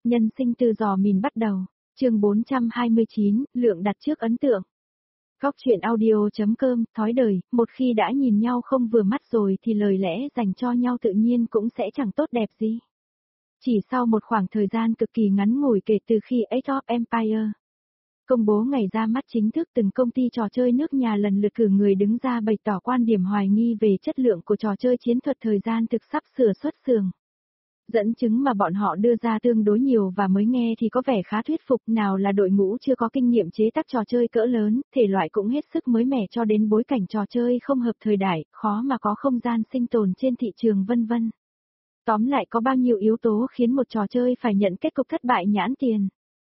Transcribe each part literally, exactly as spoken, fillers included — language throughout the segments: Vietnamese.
Nhân sinh từ giò mìn bắt đầu, chương bốn trăm hai mươi chín, lượng đặt trước ấn tượng. Góc chuyện audio.com, thói đời, một khi đã nhìn nhau không vừa mắt rồi thì lời lẽ dành cho nhau tự nhiên cũng sẽ chẳng tốt đẹp gì. Chỉ sau một khoảng thời gian cực kỳ ngắn ngủi kể từ khi Age of Empires công bố ngày ra mắt chính thức, từng công ty trò chơi nước nhà lần lượt cử người đứng ra bày tỏ quan điểm hoài nghi về chất lượng của trò chơi chiến thuật thời gian thực sắp sửa xuất xưởng. Dẫn chứng mà bọn họ đưa ra tương đối nhiều và mới nghe thì có vẻ khá thuyết phục, nào là đội ngũ chưa có kinh nghiệm chế tác trò chơi cỡ lớn, thể loại cũng hết sức mới mẻ cho đến bối cảnh trò chơi không hợp thời đại, khó mà có không gian sinh tồn trên thị trường vân vân. Tóm lại có bao nhiêu yếu tố khiến một trò chơi phải nhận kết cục thất bại nhãn tiền.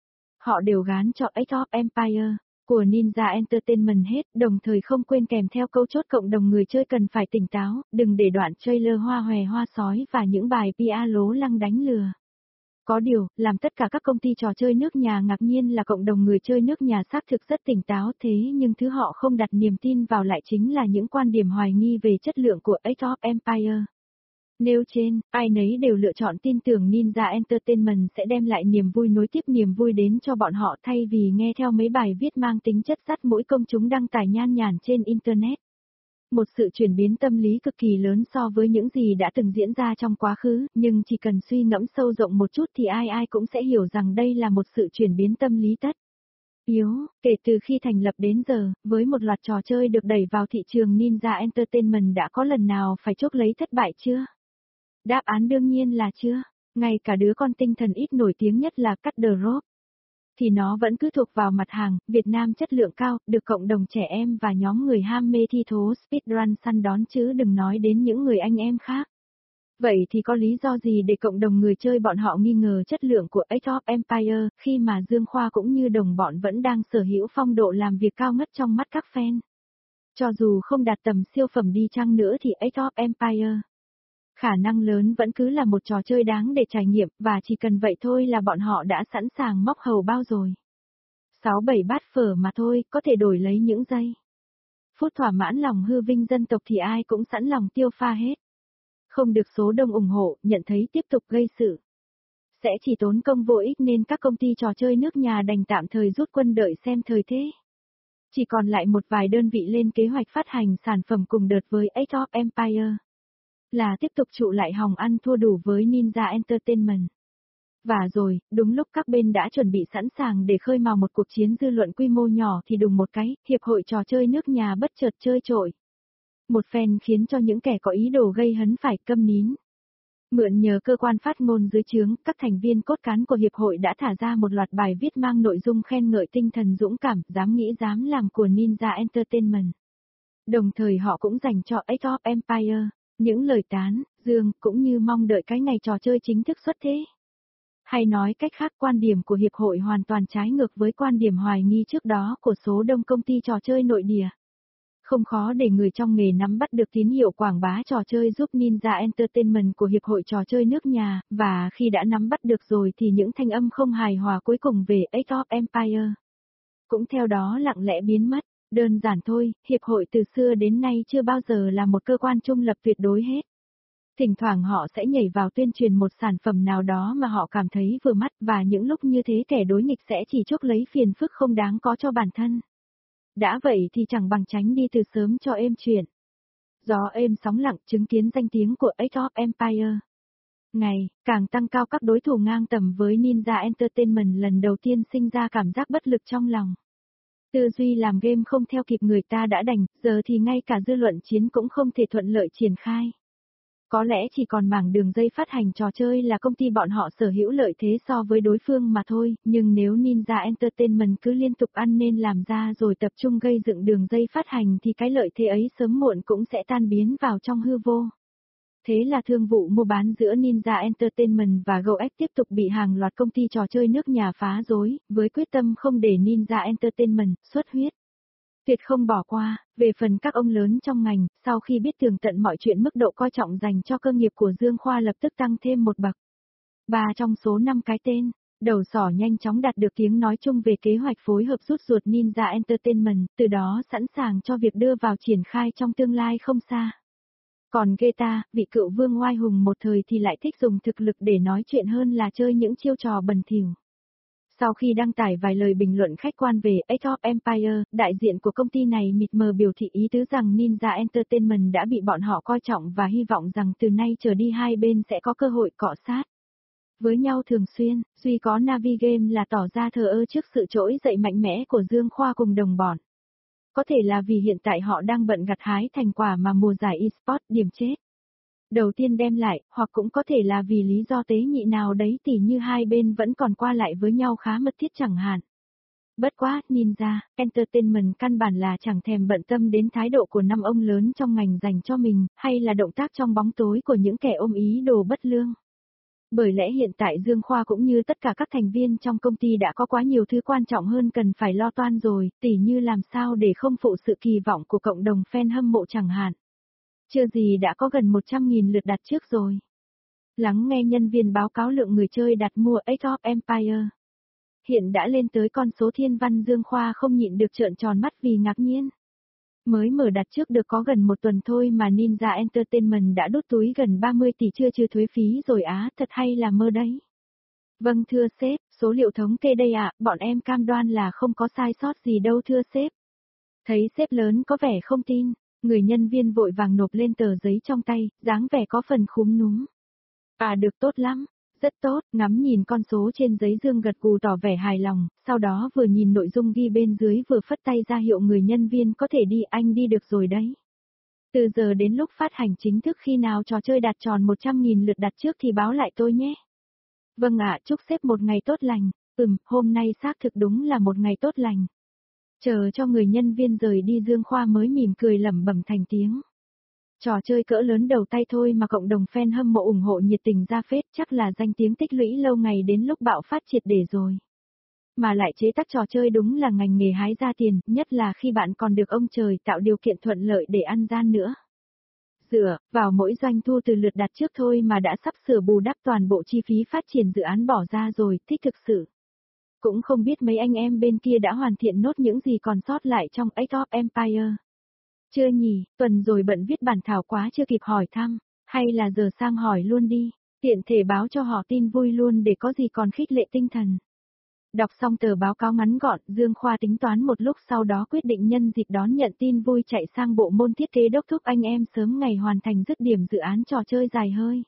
Họ đều gán cho Age of Empires của Ninja Entertainment hết, đồng thời không quên kèm theo câu chốt cộng đồng người chơi cần phải tỉnh táo, đừng để đoạn trailer hoa hòe hoa sói và những bài pê e lố lăng đánh lừa. Có điều, làm tất cả các công ty trò chơi nước nhà ngạc nhiên là cộng đồng người chơi nước nhà xác thực rất tỉnh táo, thế nhưng thứ họ không đặt niềm tin vào lại chính là những quan điểm hoài nghi về chất lượng của Age of Empires. Nêu trên, ai nấy đều lựa chọn tin tưởng Ninja Entertainment sẽ đem lại niềm vui nối tiếp niềm vui đến cho bọn họ thay vì nghe theo mấy bài viết mang tính chất dắt mũi công chúng đăng tải nhan nhản trên Internet. Một sự chuyển biến tâm lý cực kỳ lớn so với những gì đã từng diễn ra trong quá khứ, nhưng chỉ cần suy ngẫm sâu rộng một chút thì ai ai cũng sẽ hiểu rằng đây là một sự chuyển biến tâm lý tất yếu. Kể từ khi thành lập đến giờ, với một loạt trò chơi được đẩy vào thị trường, Ninja Entertainment đã có lần nào phải chốt lấy thất bại chưa? Đáp án đương nhiên là chưa. Ngay cả đứa con tinh thần ít nổi tiếng nhất là Cut the Rope thì nó vẫn cứ thuộc vào mặt hàng Việt Nam chất lượng cao, được cộng đồng trẻ em và nhóm người ham mê thi thố speedrun săn đón, chứ đừng nói đến những người anh em khác. Vậy thì có lý do gì để cộng đồng người chơi bọn họ nghi ngờ chất lượng của Age of Empires, khi mà Dương Khoa cũng như đồng bọn vẫn đang sở hữu phong độ làm việc cao ngất trong mắt các fan? Cho dù không đạt tầm siêu phẩm đi chăng nữa thì Age of Empires khả năng lớn vẫn cứ là một trò chơi đáng để trải nghiệm, và chỉ cần vậy thôi là bọn họ đã sẵn sàng móc hầu bao rồi. Sáu bảy bát phở mà thôi, có thể đổi lấy những giây phút thỏa mãn lòng hư vinh dân tộc thì ai cũng sẵn lòng tiêu pha hết. Không được số đông ủng hộ, nhận thấy tiếp tục gây sự sẽ chỉ tốn công vô ích nên các công ty trò chơi nước nhà đành tạm thời rút quân đợi xem thời thế. Chỉ còn lại một vài đơn vị lên kế hoạch phát hành sản phẩm cùng đợt với Age of Empires, là tiếp tục trụ lại hòng ăn thua đủ với Ninja Entertainment. Và rồi, đúng lúc các bên đã chuẩn bị sẵn sàng để khơi mào một cuộc chiến dư luận quy mô nhỏ thì đùng một cái, hiệp hội trò chơi nước nhà bất chợt chơi trội một phen khiến cho những kẻ có ý đồ gây hấn phải câm nín. Mượn nhờ cơ quan phát ngôn dưới trướng, các thành viên cốt cán của hiệp hội đã thả ra một loạt bài viết mang nội dung khen ngợi tinh thần dũng cảm, dám nghĩ dám làm của Ninja Entertainment. Đồng thời họ cũng dành cho Age of Empires những lời tán dương, cũng như mong đợi cái ngày trò chơi chính thức xuất thế. Hay nói cách khác, quan điểm của hiệp hội hoàn toàn trái ngược với quan điểm hoài nghi trước đó của số đông công ty trò chơi nội địa. Không khó để người trong nghề nắm bắt được tín hiệu quảng bá trò chơi giúp Ninja Entertainment của hiệp hội trò chơi nước nhà, và khi đã nắm bắt được rồi thì những thanh âm không hài hòa cuối cùng về Age of Empires cũng theo đó lặng lẽ biến mất. Đơn giản thôi, hiệp hội từ xưa đến nay chưa bao giờ là một cơ quan trung lập tuyệt đối hết. Thỉnh thoảng họ sẽ nhảy vào tuyên truyền một sản phẩm nào đó mà họ cảm thấy vừa mắt, và những lúc như thế kẻ đối nghịch sẽ chỉ chuốc lấy phiền phức không đáng có cho bản thân. Đã vậy thì chẳng bằng tránh đi từ sớm cho êm chuyện. Gió êm sóng lặng, chứng kiến danh tiếng của Age of Empires ngày càng tăng cao, các đối thủ ngang tầm với Ninja Entertainment lần đầu tiên sinh ra cảm giác bất lực trong lòng. Tư duy làm game không theo kịp người ta đã đành, giờ thì ngay cả dư luận chiến cũng không thể thuận lợi triển khai. Có lẽ chỉ còn mảng đường dây phát hành trò chơi là công ty bọn họ sở hữu lợi thế so với đối phương mà thôi, nhưng nếu Ninja Entertainment cứ liên tục ăn nên làm ra rồi tập trung gây dựng đường dây phát hành thì cái lợi thế ấy sớm muộn cũng sẽ tan biến vào trong hư vô. Thế là thương vụ mua bán giữa Ninja Entertainment và GoX tiếp tục bị hàng loạt công ty trò chơi nước nhà phá rối, với quyết tâm không để Ninja Entertainment xuất huyết. Tuyệt không bỏ qua. Về phần các ông lớn trong ngành, sau khi biết tường tận mọi chuyện, mức độ coi trọng dành cho cơ nghiệp của Dương Khoa lập tức tăng thêm một bậc. Ba trong số năm cái tên đầu sỏ nhanh chóng đạt được tiếng nói chung về kế hoạch phối hợp rút ruột Ninja Entertainment, từ đó sẵn sàng cho việc đưa vào triển khai trong tương lai không xa. Còn ghê ta, vị cựu vương oai hùng một thời thì lại thích dùng thực lực để nói chuyện hơn là chơi những chiêu trò bẩn thỉu. Sau khi đăng tải vài lời bình luận khách quan về Age of Empires, đại diện của công ty này mịt mờ biểu thị ý tứ rằng Ninja Entertainment đã bị bọn họ coi trọng và hy vọng rằng từ nay trở đi hai bên sẽ có cơ hội cọ sát với nhau thường xuyên, duy có Navi Game là tỏ ra thờ ơ trước sự trỗi dậy mạnh mẽ của Dương Khoa cùng đồng bọn. Có thể là vì hiện tại họ đang bận gặt hái thành quả mà mùa giải eSports điểm chết đầu tiên đem lại, hoặc cũng có thể là vì lý do tế nhị nào đấy tỉ như hai bên vẫn còn qua lại với nhau khá mật thiết chẳng hạn. Bất quá, Ninja Entertainment căn bản là chẳng thèm bận tâm đến thái độ của năm ông lớn trong ngành dành cho mình, hay là động tác trong bóng tối của những kẻ ôm ý đồ bất lương. Bởi lẽ hiện tại Dương Khoa cũng như tất cả các thành viên trong công ty đã có quá nhiều thứ quan trọng hơn cần phải lo toan rồi, tỉ như làm sao để không phụ sự kỳ vọng của cộng đồng fan hâm mộ chẳng hạn. Chưa gì đã có gần một trăm nghìn lượt đặt trước rồi. Lắng nghe nhân viên báo cáo lượng người chơi đặt mua Age of Empires. Hiện đã lên tới con số thiên văn. Dương Khoa không nhịn được trợn tròn mắt vì ngạc nhiên. Mới mở đặt trước được có gần một tuần thôi mà Ninja Entertainment đã đút túi gần ba mươi tỷ chưa trừ thuế phí rồi á, thật hay là mơ đấy. Vâng thưa sếp, số liệu thống kê đây ạ, bọn em cam đoan là không có sai sót gì đâu thưa sếp. Thấy sếp lớn có vẻ không tin, người nhân viên vội vàng nộp lên tờ giấy trong tay, dáng vẻ có phần khúm núm. À được tốt lắm, rất tốt, ngắm nhìn con số trên giấy Dương gật gù tỏ vẻ hài lòng, sau đó vừa nhìn nội dung ghi bên dưới vừa phất tay ra hiệu người nhân viên có thể đi, anh đi được rồi đấy. Từ giờ đến lúc phát hành chính thức khi nào trò chơi đạt tròn một trăm nghìn lượt đặt trước thì báo lại tôi nhé. Vâng ạ, chúc sếp một ngày tốt lành, ừm, hôm nay xác thực đúng là một ngày tốt lành. Chờ cho người nhân viên rời đi Dương Khoa mới mỉm cười lẩm bẩm thành tiếng. Trò chơi cỡ lớn đầu tay thôi mà cộng đồng fan hâm mộ ủng hộ nhiệt tình ra phết, chắc là danh tiếng tích lũy lâu ngày đến lúc bạo phát triệt để rồi. Mà lại chế tác trò chơi đúng là ngành nghề hái ra tiền, nhất là khi bạn còn được ông trời tạo điều kiện thuận lợi để ăn gian nữa. Dựa vào mỗi doanh thu từ lượt đặt trước thôi mà đã sắp sửa bù đắp toàn bộ chi phí phát triển dự án bỏ ra rồi, thích thực sự. Cũng không biết mấy anh em bên kia đã hoàn thiện nốt những gì còn sót lại trong Age of Empires. Chưa nhỉ, tuần rồi bận viết bản thảo quá chưa kịp hỏi thăm, hay là giờ sang hỏi luôn đi, tiện thể báo cho họ tin vui luôn để có gì còn khích lệ tinh thần. Đọc xong tờ báo cáo ngắn gọn, Dương Khoa tính toán một lúc sau đó quyết định nhân dịp đón nhận tin vui chạy sang bộ môn thiết kế đốc thúc anh em sớm ngày hoàn thành dứt điểm dự án trò chơi dài hơi.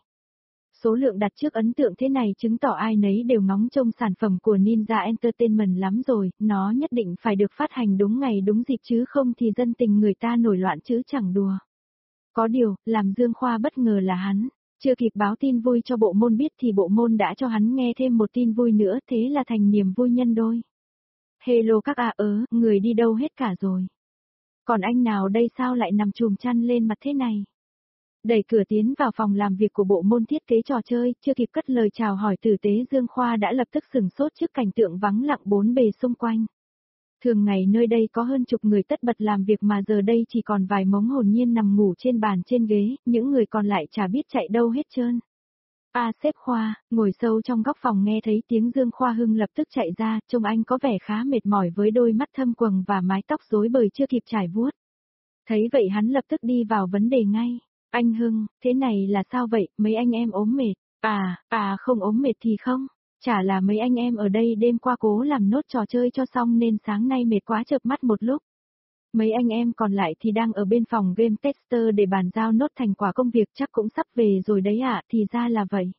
Số lượng đặt trước ấn tượng thế này chứng tỏ ai nấy đều ngóng trông sản phẩm của Ninja Entertainment lắm rồi, nó nhất định phải được phát hành đúng ngày đúng dịp chứ không thì dân tình người ta nổi loạn chứ chẳng đùa. Có điều, làm Dương Khoa bất ngờ là hắn, chưa kịp báo tin vui cho bộ môn biết thì bộ môn đã cho hắn nghe thêm một tin vui nữa, thế là thành niềm vui nhân đôi. Hello các à ớ, người đi đâu hết cả rồi. Còn anh nào đây sao lại nằm chùm chăn lên mặt thế này? Đẩy cửa tiến vào phòng làm việc của bộ môn thiết kế trò chơi, chưa kịp cất lời chào hỏi tử tế Dương Khoa đã lập tức sửng sốt trước cảnh tượng vắng lặng bốn bề xung quanh. Thường ngày nơi đây có hơn chục người tất bật làm việc mà giờ đây chỉ còn vài mống hồn nhiên nằm ngủ trên bàn trên ghế, những người còn lại chả biết chạy đâu hết trơn. A à, sếp Khoa, ngồi sâu trong góc phòng nghe thấy tiếng Dương Khoa Hưng lập tức chạy ra, trông anh có vẻ khá mệt mỏi với đôi mắt thâm quầng và mái tóc rối bời chưa kịp trải vuốt. Thấy vậy hắn lập tức đi vào vấn đề ngay. Anh Hưng, thế này là sao vậy, mấy anh em ốm mệt? À, à không ốm mệt thì không, chả là mấy anh em ở đây đêm qua cố làm nốt trò chơi cho xong nên sáng nay mệt quá chợp mắt một lúc. Mấy anh em còn lại thì đang ở bên phòng game tester để bàn giao nốt thành quả công việc chắc cũng sắp về rồi đấy ạ, à, thì ra là vậy.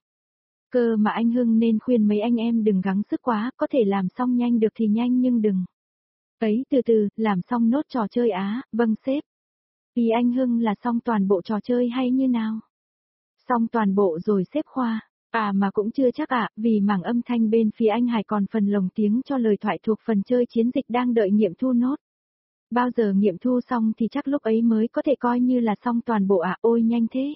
Cơ mà anh Hưng nên khuyên mấy anh em đừng gắng sức quá, có thể làm xong nhanh được thì nhanh nhưng đừng. Ấy từ từ, làm xong nốt trò chơi á, vâng sếp. Ý anh Hưng là xong toàn bộ trò chơi hay như nào? Xong toàn bộ rồi sếp Khoa. À mà cũng chưa chắc ạ, à, vì mảng âm thanh bên phía anh Hải còn phần lồng tiếng cho lời thoại thuộc phần chơi chiến dịch đang đợi nghiệm thu nốt. Bao giờ nghiệm thu xong thì chắc lúc ấy mới có thể coi như là xong toàn bộ ạ, à, ôi nhanh thế.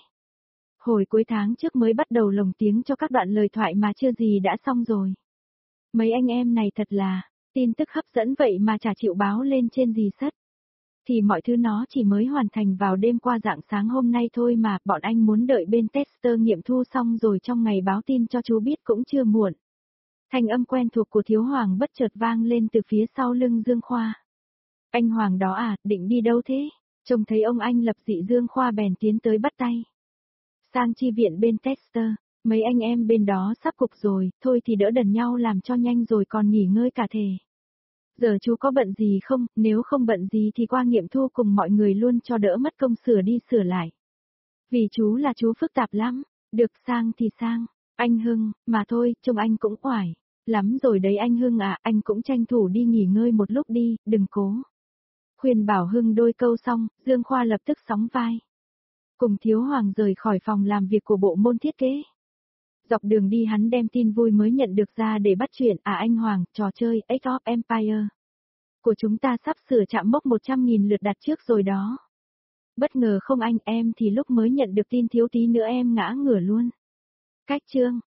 Hồi cuối tháng trước mới bắt đầu lồng tiếng cho các đoạn lời thoại mà chưa gì đã xong rồi. Mấy anh em này thật là, tin tức hấp dẫn vậy mà chả chịu báo lên trên gì sất. Thì mọi thứ nó chỉ mới hoàn thành vào đêm qua rạng sáng hôm nay thôi mà, bọn anh muốn đợi bên tester nghiệm thu xong rồi trong ngày báo tin cho chú biết cũng chưa muộn. Thanh âm quen thuộc của Thiếu Hoàng bất chợt vang lên từ phía sau lưng Dương Khoa. Anh Hoàng đó à, định đi đâu thế? Trông thấy ông anh lập dị Dương Khoa bèn tiến tới bắt tay. Sang chi viện bên Tester, mấy anh em bên đó sắp cục rồi, thôi thì đỡ đần nhau làm cho nhanh rồi còn nghỉ ngơi cả thể. Giờ chú có bận gì không, nếu không bận gì thì qua nghiệm thu cùng mọi người luôn cho đỡ mất công sửa đi sửa lại. Vì chú là chú phức tạp lắm, được sang thì sang, anh Hưng, mà thôi, trông anh cũng oải. Lắm rồi đấy anh Hưng à, anh cũng tranh thủ đi nghỉ ngơi một lúc đi, đừng cố. Khuyên bảo Hưng đôi câu xong, Dương Khoa lập tức sóng vai. Cùng Thiếu Hoàng rời khỏi phòng làm việc của bộ môn thiết kế. Dọc đường đi hắn đem tin vui mới nhận được ra để bắt chuyện, à anh Hoàng, trò chơi Age of Empire của chúng ta sắp sửa chạm mốc một trăm nghìn lượt đặt trước rồi đó. Bất ngờ không anh, em thì lúc mới nhận được tin thiếu tí nữa em ngã ngửa luôn. Cách chương